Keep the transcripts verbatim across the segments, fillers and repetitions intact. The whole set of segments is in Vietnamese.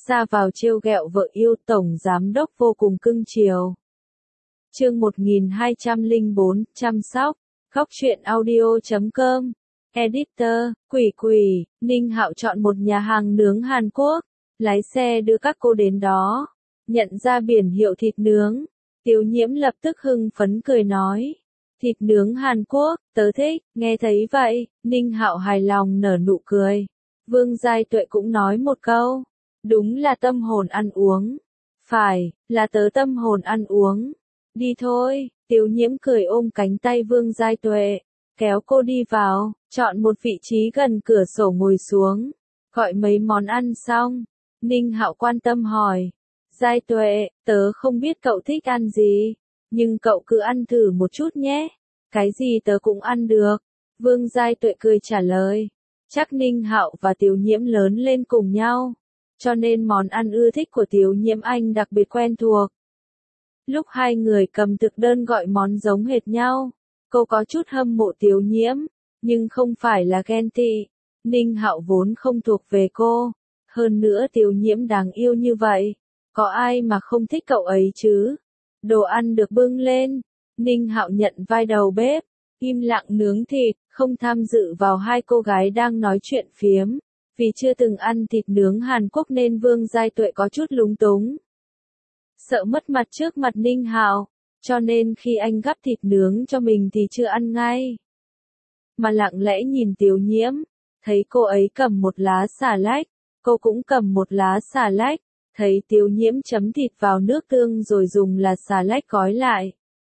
ra vào trêu ghẹo vợ yêu, tổng giám đốc vô cùng cưng chiều. Chương một nghìn hai trăm lẻ bốn, chăm sóc. Góc truyện audio chấm com. Editor, Quỷ Quỷ, Ninh Hạo chọn một nhà hàng nướng Hàn Quốc, lái xe đưa các cô đến đó. Nhận ra biển hiệu thịt nướng, Tiêu Nhiễm lập tức hưng phấn cười nói. Thịt nướng Hàn Quốc, tớ thích. Nghe thấy vậy, Ninh Hạo hài lòng nở nụ cười. Vương Giai Tuệ cũng nói một câu. Đúng là tâm hồn ăn uống. Phải, là tớ tâm hồn ăn uống. Đi thôi, Tiêu Nhiễm cười ôm cánh tay Vương Giai Tuệ, kéo cô đi vào, chọn một vị trí gần cửa sổ ngồi xuống, gọi mấy món ăn xong. Ninh Hạo quan tâm hỏi. Giai Tuệ, tớ không biết cậu thích ăn gì, nhưng cậu cứ ăn thử một chút nhé. Cái gì tớ cũng ăn được. Vương Giai Tuệ cười trả lời. Chắc Ninh Hạo và Tiêu Nhiễm lớn lên cùng nhau, cho nên món ăn ưa thích của Tiêu Nhiễm anh đặc biệt quen thuộc. Lúc hai người cầm thực đơn gọi món giống hệt nhau, cô có chút hâm mộ Tiêu Nhiễm, nhưng không phải là ghen tị. Ninh Hạo vốn không thuộc về cô, hơn nữa Tiêu Nhiễm đáng yêu như vậy, có ai mà không thích cậu ấy chứ. Đồ ăn được bưng lên, Ninh Hạo nhận vai đầu bếp, im lặng nướng thịt, không tham dự vào hai cô gái đang nói chuyện phiếm. Vì chưa từng ăn thịt nướng Hàn Quốc nên Vương Giai Tuệ có chút lúng túng. Sợ mất mặt trước mặt Ninh Hạo, cho nên khi anh gắp thịt nướng cho mình thì chưa ăn ngay, mà lặng lẽ nhìn Tiêu Nhiễm, thấy cô ấy cầm một lá xà lách, cô cũng cầm một lá xà lách, thấy Tiêu Nhiễm chấm thịt vào nước tương rồi dùng là xà lách gói lại.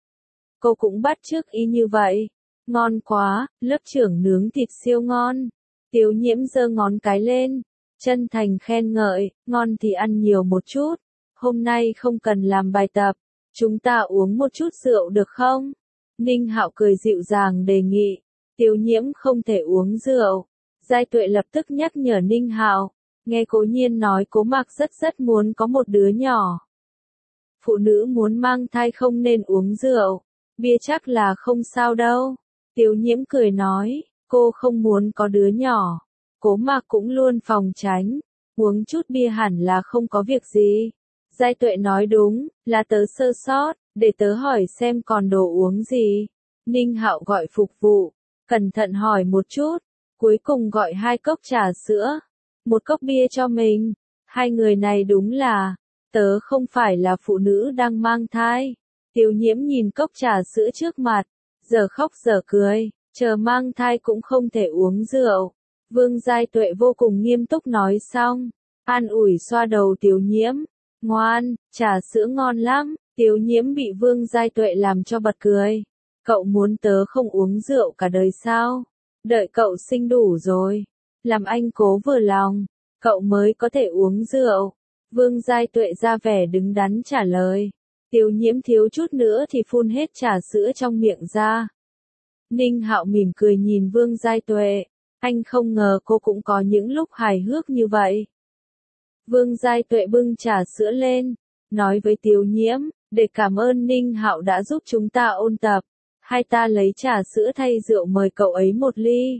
Cô cũng bắt chước y như vậy. Ngon quá, lớp trưởng nướng thịt siêu ngon. Tiêu Nhiễm giơ ngón cái lên, chân thành khen ngợi, ngon thì ăn nhiều một chút. Hôm nay không cần làm bài tập, chúng ta uống một chút rượu được không? Ninh Hạo cười dịu dàng đề nghị. Tiêu Nhiễm không thể uống rượu. Giai Tuệ lập tức nhắc nhở Ninh Hạo, nghe Cố Nhiên nói Cố Mạc rất rất muốn có một đứa nhỏ. Phụ nữ muốn mang thai không nên uống rượu, bia chắc là không sao đâu. Tiêu Nhiễm cười nói, cô không muốn có đứa nhỏ. Cố Mạc cũng luôn phòng tránh, uống chút bia hẳn là không có việc gì. Giai Tuệ nói đúng, là tớ sơ sót, để tớ hỏi xem còn đồ uống gì. Ninh Hạo gọi phục vụ, cẩn thận hỏi một chút, cuối cùng gọi hai cốc trà sữa, một cốc bia cho mình. Hai người này đúng là, tớ không phải là phụ nữ đang mang thai. Tiêu Nhiễm nhìn cốc trà sữa trước mặt, giờ khóc giờ cười, chờ mang thai cũng không thể uống rượu. Vương Giai Tuệ vô cùng nghiêm túc nói xong, an ủi xoa đầu Tiêu Nhiễm. Ngoan, trà sữa ngon lắm. Tiêu Nhiễm bị Vương Giai Tuệ làm cho bật cười. Cậu muốn tớ không uống rượu cả đời sao? Đợi cậu sinh đủ rồi, làm anh Cố vừa lòng, cậu mới có thể uống rượu. Vương Giai Tuệ ra vẻ đứng đắn trả lời. Tiêu Nhiễm thiếu chút nữa thì phun hết trà sữa trong miệng ra. Ninh Hạo mỉm cười nhìn Vương Giai Tuệ, anh không ngờ cô cũng có những lúc hài hước như vậy. Vương Giai Tuệ bưng trà sữa lên, nói với Tiêu Nhiễm, để cảm ơn Ninh Hạo đã giúp chúng ta ôn tập, hai ta lấy trà sữa thay rượu mời cậu ấy một ly.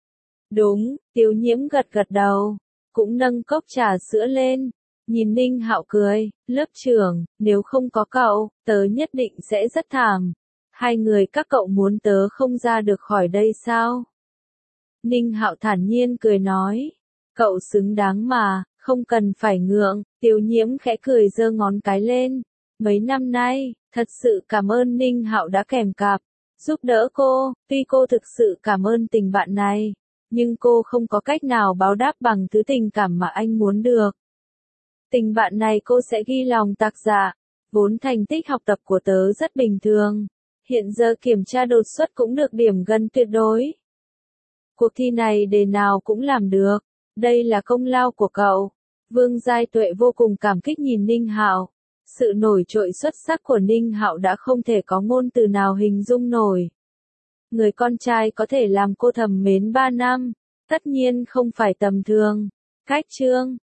Đúng, Tiêu Nhiễm gật gật đầu, cũng nâng cốc trà sữa lên, nhìn Ninh Hạo cười, lớp trưởng, nếu không có cậu, tớ nhất định sẽ rất thảm. Hai người các cậu muốn tớ không ra được khỏi đây sao? Ninh Hạo thản nhiên cười nói, cậu xứng đáng mà, không cần phải ngượng. Tiêu Nhiễm khẽ cười giơ ngón cái lên. Mấy năm nay, thật sự cảm ơn Ninh Hạo đã kèm cặp, giúp đỡ cô. Tuy cô thực sự cảm ơn tình bạn này, nhưng cô không có cách nào báo đáp bằng thứ tình cảm mà anh muốn được. Tình bạn này cô sẽ ghi lòng tạc dạ. Vốn thành tích học tập của tớ rất bình thường, hiện giờ kiểm tra đột xuất cũng được điểm gần tuyệt đối. Cuộc thi này đề nào cũng làm được, đây là công lao của cậu. Vương Giai Tuệ vô cùng cảm kích nhìn Ninh Hạo. Sự nổi trội xuất sắc của Ninh Hạo đã không thể có ngôn từ nào hình dung nổi. Người con trai có thể làm cô thầm mến ba năm, tất nhiên không phải tầm thường. Cách chương